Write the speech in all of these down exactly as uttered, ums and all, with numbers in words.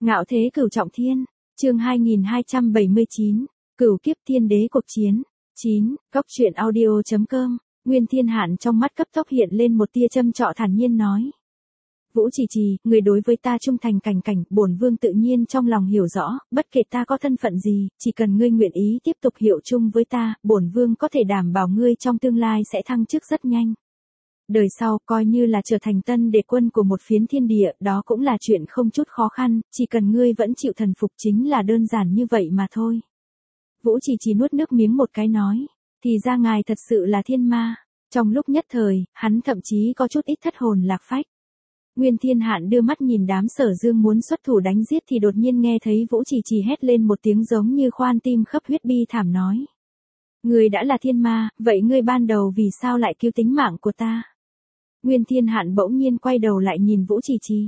Ngạo thế cửu trọng thiên, chương hai nghìn hai trăm bảy mươi chín, cửu kiếp thiên đế cuộc chiến. chín, Cóc truyện audio chấm com, Nguyên Thiên Hạn trong mắt cấp tốc hiện lên một tia châm trọ thản nhiên nói. Vũ Trì Trì, người đối với ta trung thành cảnh cảnh, bổn vương tự nhiên trong lòng hiểu rõ, bất kể ta có thân phận gì, chỉ cần ngươi nguyện ý tiếp tục hiệu chung với ta, bổn vương có thể đảm bảo ngươi trong tương lai sẽ thăng chức rất nhanh. Đời sau, coi như là trở thành tân đế quân của một phiến thiên địa, đó cũng là chuyện không chút khó khăn, chỉ cần ngươi vẫn chịu thần phục chính là đơn giản như vậy mà thôi. Vũ Trì Trì nuốt nước miếng một cái nói, thì ra ngài thật sự là thiên ma. Trong lúc nhất thời, hắn thậm chí có chút ít thất hồn lạc phách. Nguyên Thiên Hạn đưa mắt nhìn đám Sở Dương muốn xuất thủ đánh giết thì đột nhiên nghe thấy Vũ Trì Trì hét lên một tiếng giống như khoan tim khấp huyết bi thảm nói. Ngươi đã là thiên ma, vậy ngươi ban đầu vì sao lại cứu tính mạng của ta? Nguyên Thiên Hạn bỗng nhiên quay đầu lại nhìn Vũ Trì Trì.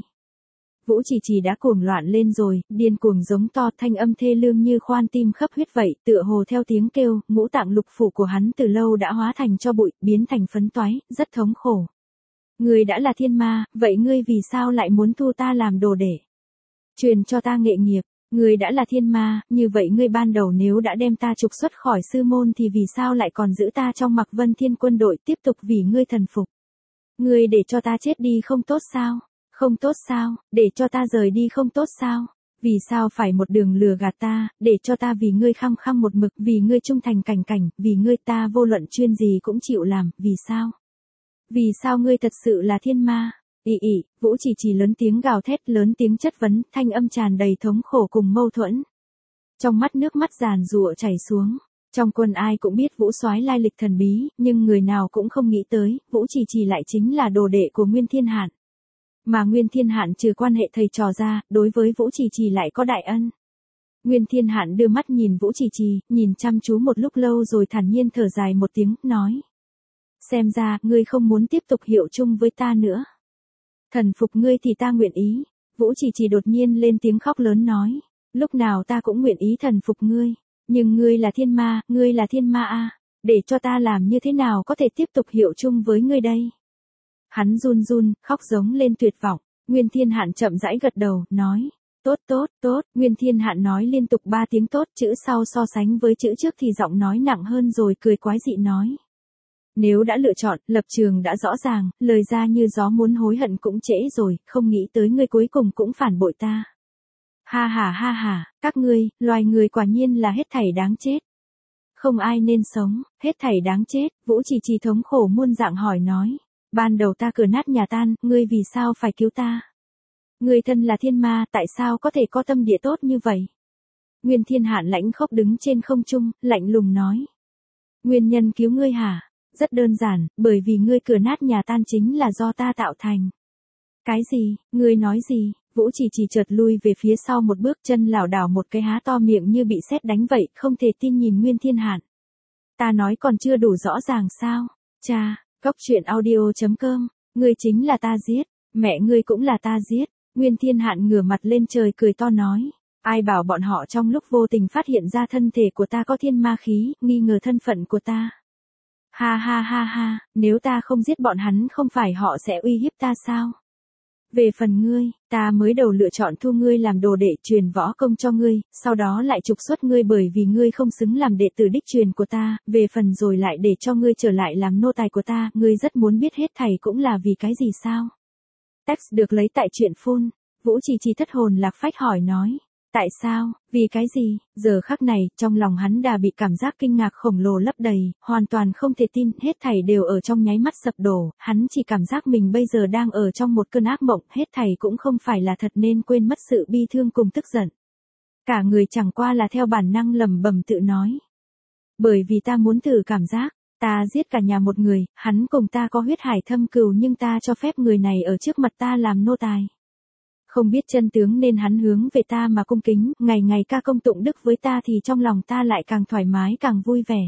Vũ Trì Trì đã cuồng loạn lên rồi, điên cuồng giống to, thanh âm thê lương như khoan tim khấp huyết vậy, tựa hồ theo tiếng kêu, ngũ tạng lục phủ của hắn từ lâu đã hóa thành cho bụi, biến thành phấn toái, rất thống khổ. Ngươi đã là thiên ma, vậy ngươi vì sao lại muốn thu ta làm đồ để truyền cho ta nghệ nghiệp? Ngươi đã là thiên ma, như vậy ngươi ban đầu nếu đã đem ta trục xuất khỏi sư môn thì vì sao lại còn giữ ta trong Mạc Vân Thiên quân đội tiếp tục vì ngươi thần phục? Ngươi để cho ta chết đi không tốt sao? Không tốt sao? Để cho ta rời đi không tốt sao? Vì sao phải một đường lừa gạt ta, để cho ta vì ngươi khăng khăng một mực, vì ngươi trung thành cảnh cảnh, vì ngươi ta vô luận chuyên gì cũng chịu làm, vì sao? Vì sao ngươi thật sự là thiên ma? Ị ị, Vũ Trì Trì lớn tiếng gào thét, lớn tiếng chất vấn, thanh âm tràn đầy thống khổ cùng mâu thuẫn. Trong mắt nước mắt giàn giụa chảy xuống. Trong quân ai cũng biết Vũ Soái lai lịch thần bí, nhưng người nào cũng không nghĩ tới, Vũ Trì Trì lại chính là đồ đệ của Nguyên Thiên Hạn. Mà Nguyên Thiên Hạn trừ quan hệ thầy trò ra, đối với Vũ Trì Trì lại có đại ân. Nguyên Thiên Hạn đưa mắt nhìn Vũ Trì Trì, nhìn chăm chú một lúc lâu rồi thản nhiên thở dài một tiếng, nói. Xem ra, ngươi không muốn tiếp tục hiệu chung với ta nữa. Thần phục ngươi thì ta nguyện ý. Vũ Trì Trì đột nhiên lên tiếng khóc lớn nói. Lúc nào ta cũng nguyện ý thần phục ngươi. Nhưng ngươi là thiên ma, ngươi là thiên ma a, để cho ta làm như thế nào có thể tiếp tục hiệu chung với ngươi đây? Hắn run run, khóc giống lên tuyệt vọng. Nguyên Thiên Hạn chậm rãi gật đầu, nói. Tốt tốt, tốt, Nguyên Thiên Hạn nói liên tục ba tiếng tốt, chữ sau so sánh với chữ trước thì giọng nói nặng hơn rồi cười quái dị nói. Nếu đã lựa chọn, lập trường đã rõ ràng, lời ra như gió muốn hối hận cũng trễ rồi, không nghĩ tới ngươi cuối cùng cũng phản bội ta. Ha ha ha ha, các ngươi, loài người quả nhiên là hết thảy đáng chết. Không ai nên sống, hết thảy đáng chết, Vũ Trì Trì thống khổ muôn dạng hỏi nói. Ban đầu ta cửa nát nhà tan, ngươi vì sao phải cứu ta? Ngươi thân là thiên ma, tại sao có thể có tâm địa tốt như vậy? Nguyên Thiên Hạn lãnh khốc đứng trên không trung, lạnh lùng nói. Nguyên nhân cứu ngươi hả? Rất đơn giản, bởi vì ngươi cửa nát nhà tan chính là do ta tạo thành. Cái gì, ngươi nói gì? Vũ Trì Trì chợt lui về phía sau một bước, chân lảo đảo một cái há to miệng như bị sét đánh vậy, không thể tin nhìn Nguyên Thiên Hạn. Ta nói còn chưa đủ rõ ràng sao? Cha, Cóc truyện audio chấm com, ngươi chính là ta giết, mẹ ngươi cũng là ta giết. Nguyên Thiên Hạn ngửa mặt lên trời cười to nói. Ai bảo bọn họ trong lúc vô tình phát hiện ra thân thể của ta có thiên ma khí, nghi ngờ thân phận của ta. Ha ha ha ha, nếu ta không giết bọn hắn không phải họ sẽ uy hiếp ta sao? Về phần ngươi, ta mới đầu lựa chọn thu ngươi làm đồ đệ truyền võ công cho ngươi, sau đó lại trục xuất ngươi bởi vì ngươi không xứng làm đệ tử đích truyền của ta, về phần rồi lại để cho ngươi trở lại làm nô tài của ta, ngươi rất muốn biết hết thảy cũng là vì cái gì sao? Text được lấy tại truyện phun, Vũ Trì Trì thất hồn lạc phách hỏi nói. Tại sao, vì cái gì? Giờ khắc này, trong lòng hắn đã bị cảm giác kinh ngạc khổng lồ lấp đầy, hoàn toàn không thể tin, hết thảy đều ở trong nháy mắt sập đổ, hắn chỉ cảm giác mình bây giờ đang ở trong một cơn ác mộng, hết thảy cũng không phải là thật nên quên mất sự bi thương cùng tức giận. Cả người chẳng qua là theo bản năng lẩm bẩm tự nói. Bởi vì ta muốn thử cảm giác, ta giết cả nhà một người, hắn cùng ta có huyết hải thâm cừu nhưng ta cho phép người này ở trước mặt ta làm nô tài. Không biết chân tướng nên hắn hướng về ta mà cung kính, ngày ngày ca công tụng đức với ta thì trong lòng ta lại càng thoải mái càng vui vẻ.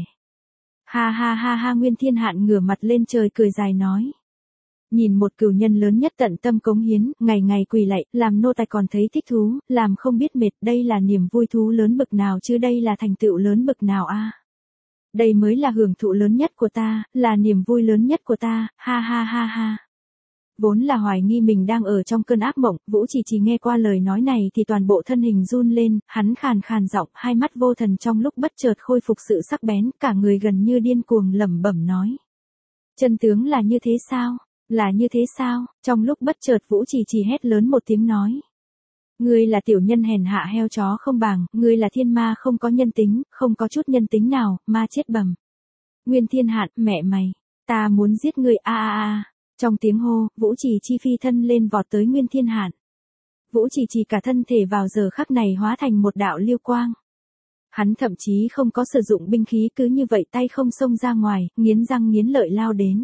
Ha ha ha ha, Nguyên Thiên Hạn ngửa mặt lên trời cười dài nói. Nhìn một cửu nhân lớn nhất tận tâm cống hiến, ngày ngày quỳ lạy, làm nô tài còn thấy thích thú, làm không biết mệt, đây là niềm vui thú lớn bực nào chứ đây là thành tựu lớn bực nào a? Đây mới là hưởng thụ lớn nhất của ta, là niềm vui lớn nhất của ta, ha ha ha ha. Vốn là hoài nghi mình đang ở trong cơn ác mộng, Vũ Trì Trì nghe qua lời nói này thì toàn bộ thân hình run lên, hắn khàn khàn giọng, hai mắt vô thần trong lúc bất chợt khôi phục sự sắc bén, cả người gần như điên cuồng lẩm bẩm nói. Chân tướng là như thế sao? Là như thế sao? Trong lúc bất chợt Vũ Trì Trì hét lớn một tiếng nói. Ngươi là tiểu nhân hèn hạ heo chó không bằng, ngươi là thiên ma không có nhân tính, không có chút nhân tính nào, ma chết bầm. Nguyên Thiên Hạn, mẹ mày, ta muốn giết ngươi a a a. Trong tiếng hô, Vũ Trì Chi phi thân lên vọt tới Nguyên Thiên Hạn. Vũ Trì Trì cả thân thể vào giờ khắc này hóa thành một đạo lưu quang. Hắn thậm chí không có sử dụng binh khí, cứ như vậy tay không xông ra ngoài, nghiến răng nghiến lợi lao đến.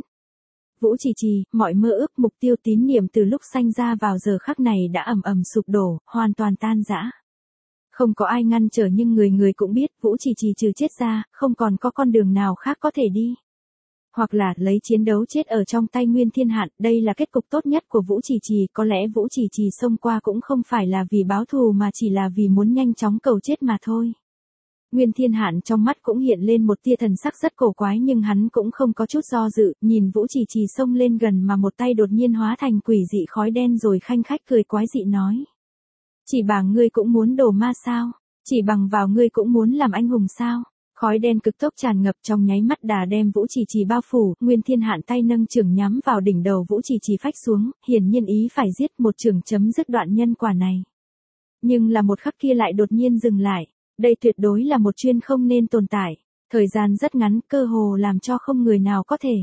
Vũ Trì Trì, mọi mơ ước mục tiêu tín niệm từ lúc sanh ra vào giờ khắc này đã ầm ầm sụp đổ, hoàn toàn tan rã. Không có ai ngăn trở nhưng người người cũng biết Vũ Trì Trì trừ chết ra, không còn có con đường nào khác có thể đi. Hoặc là lấy chiến đấu chết ở trong tay Nguyên Thiên Hạn, đây là kết cục tốt nhất của Vũ Trì Trì, có lẽ Vũ Trì Trì xông qua cũng không phải là vì báo thù mà chỉ là vì muốn nhanh chóng cầu chết mà thôi. Nguyên Thiên Hạn trong mắt cũng hiện lên một tia thần sắc rất cổ quái nhưng hắn cũng không có chút do dự, nhìn Vũ Trì Trì xông lên gần mà một tay đột nhiên hóa thành quỷ dị khói đen rồi khanh khách cười quái dị nói. Chỉ bằng ngươi cũng muốn đổ ma sao? Chỉ bằng vào ngươi cũng muốn làm anh hùng sao? Khói đen cực tốc tràn ngập trong nháy mắt đà đem Vũ Trì Trì bao phủ, Nguyên Thiên Hạn tay nâng chưởng nhắm vào đỉnh đầu Vũ Trì Trì phách xuống, hiển nhiên ý phải giết một chưởng chấm dứt đoạn nhân quả này. Nhưng là một khắc kia lại đột nhiên dừng lại. Đây tuyệt đối là một chuyên không nên tồn tại. Thời gian rất ngắn, cơ hồ làm cho không người nào có thể.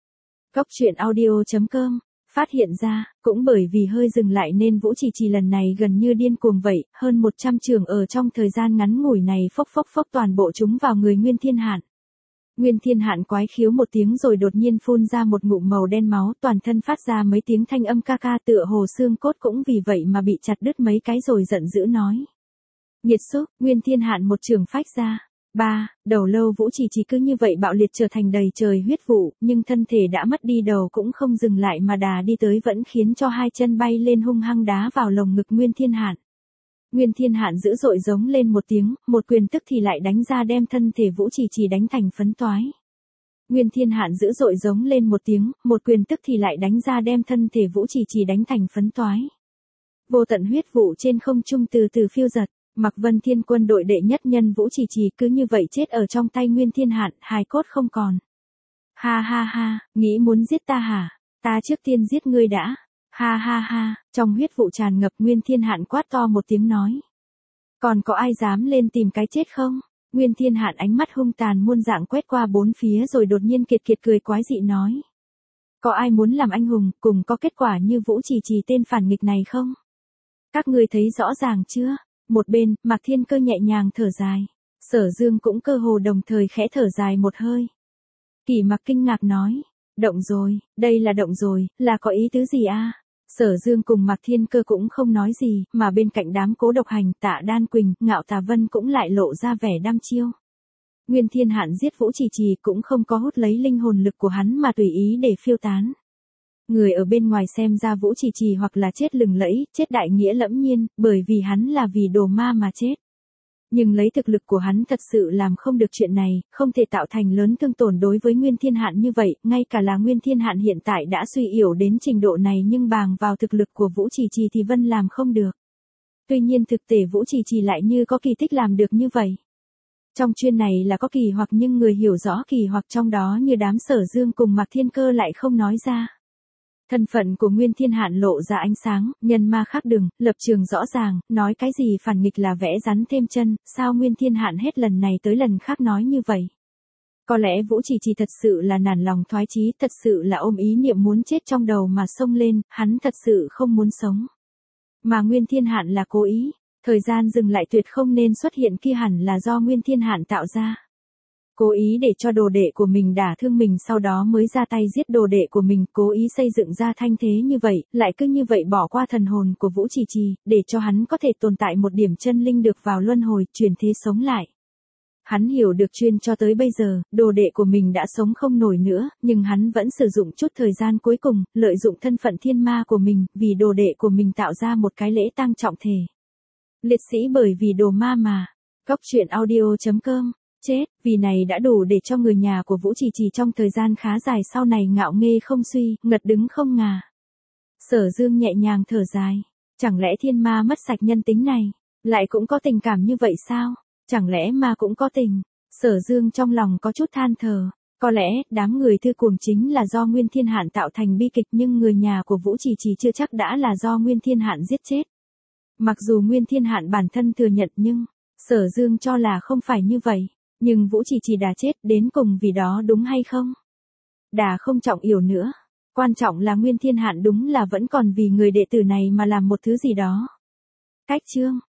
Góc truyện audio chấm com phát hiện ra, cũng bởi vì hơi dừng lại nên Vũ Trì Trì lần này gần như điên cuồng vậy, hơn một trăm chưởng ở trong thời gian ngắn ngủi này phốc phốc phốc toàn bộ chúng vào người Nguyên Thiên Hạn. Nguyên Thiên Hạn quái khiếu một tiếng rồi đột nhiên phun ra một ngụm màu đen máu, toàn thân phát ra mấy tiếng thanh âm ca ca tựa hồ xương cốt cũng vì vậy mà bị chặt đứt mấy cái rồi giận dữ nói. Nghiệt xúc, Nguyên Thiên Hạn một trường phách ra. Ba, đầu lâu Vũ Trì Trì cứ như vậy bạo liệt trở thành đầy trời huyết vụ, nhưng thân thể đã mất đi đầu cũng không dừng lại mà đà đi tới vẫn khiến cho hai chân bay lên hung hăng đá vào lồng ngực Nguyên Thiên Hạn. Nguyên Thiên Hạn dữ dội giống lên một tiếng, một quyền tức thì lại đánh ra đem thân thể Vũ Trì Trì đánh thành phấn toái. Nguyên Thiên Hạn dữ dội giống lên một tiếng, một quyền tức thì lại đánh ra đem thân thể Vũ Trì Trì đánh thành phấn toái. Vô tận huyết vụ trên không trung từ từ phiêu giật. Mạc Vân Thiên quân đội đệ nhất nhân Vũ Trì Trì cứ như vậy chết ở trong tay Nguyên Thiên Hạn, hài cốt không còn. Ha ha ha, nghĩ muốn giết ta hả? Ta trước tiên giết ngươi đã. Ha ha ha, trong huyết vụ tràn ngập Nguyên Thiên Hạn quát to một tiếng nói. Còn có ai dám lên tìm cái chết không? Nguyên Thiên Hạn ánh mắt hung tàn muôn dạng quét qua bốn phía rồi đột nhiên kiệt kiệt cười quái dị nói. Có ai muốn làm anh hùng, cùng có kết quả như Vũ Trì Trì tên phản nghịch này không? Các ngươi thấy rõ ràng chưa? Một bên, Mạc Thiên Cơ nhẹ nhàng thở dài. Sở Dương cũng cơ hồ đồng thời khẽ thở dài một hơi. Kỳ Mặc kinh ngạc nói. Động rồi, đây là động rồi, là có ý tứ gì a? Sở Dương cùng Mạc Thiên Cơ cũng không nói gì, mà bên cạnh đám Cố Độc Hành, Tạ Đan Quỳnh, Ngạo Tà Vân cũng lại lộ ra vẻ đăm chiêu. Nguyên Thiên Hạn giết Vũ Trì Trì cũng không có hút lấy linh hồn lực của hắn mà tùy ý để phiêu tán. Người ở bên ngoài xem ra Vũ Trì Trì hoặc là chết lừng lẫy, chết đại nghĩa lẫm nhiên, bởi vì hắn là vì đồ ma mà chết. Nhưng lấy thực lực của hắn thật sự làm không được chuyện này, không thể tạo thành lớn thương tổn đối với Nguyên Thiên Hạn như vậy, ngay cả là Nguyên Thiên Hạn hiện tại đã suy yếu đến trình độ này nhưng bàng vào thực lực của Vũ Trì Trì thì Vân làm không được. Tuy nhiên thực tế Vũ Trì Trì lại như có kỳ tích làm được như vậy. Trong chuyên này là có kỳ hoặc nhưng người hiểu rõ kỳ hoặc trong đó như đám Sở Dương cùng Mạc Thiên Cơ lại không nói ra. Thân phận của Nguyên Thiên Hạn lộ ra ánh sáng, nhân ma khác đường, lập trường rõ ràng, nói cái gì phản nghịch là vẽ rắn thêm chân, sao Nguyên Thiên Hạn hết lần này tới lần khác nói như vậy. Có lẽ Vũ Trì Trì thật sự là nản lòng thoái chí, thật sự là ôm ý niệm muốn chết trong đầu mà xông lên, hắn thật sự không muốn sống. Mà Nguyên Thiên Hạn là cố ý, thời gian dừng lại tuyệt không nên xuất hiện kia hẳn là do Nguyên Thiên Hạn tạo ra. Cố ý để cho đồ đệ của mình đả thương mình sau đó mới ra tay giết đồ đệ của mình, cố ý xây dựng ra thanh thế như vậy, lại cứ như vậy bỏ qua thần hồn của Vũ Trì Trì, để cho hắn có thể tồn tại một điểm chân linh được vào luân hồi, chuyển thế sống lại. Hắn hiểu được chuyên cho tới bây giờ, đồ đệ của mình đã sống không nổi nữa, nhưng hắn vẫn sử dụng chút thời gian cuối cùng, lợi dụng thân phận thiên ma của mình, vì đồ đệ của mình tạo ra một cái lễ tang trọng thể. Liệt sĩ bởi vì đồ ma mà. Góc truyện audio chấm com Chết, vì này đã đủ để cho người nhà của Vũ Trì Trì trong thời gian khá dài sau này ngạo nghê không suy, ngật đứng không ngà. Sở Dương nhẹ nhàng thở dài. Chẳng lẽ thiên ma mất sạch nhân tính này, lại cũng có tình cảm như vậy sao? Chẳng lẽ ma cũng có tình? Sở Dương trong lòng có chút than thở. Có lẽ, đám người thư cuồng chính là do Nguyên Thiên Hạn tạo thành bi kịch, nhưng người nhà của Vũ Trì Trì chưa chắc đã là do Nguyên Thiên Hạn giết chết. Mặc dù Nguyên Thiên Hạn bản thân thừa nhận nhưng, Sở Dương cho là không phải như vậy. Nhưng Vũ Trì Trì đã chết đến cùng vì đó đúng hay không? Đã không trọng yếu nữa. Quan trọng là Nguyên Thiên Hạn đúng là vẫn còn vì người đệ tử này mà làm một thứ gì đó. Cách chương.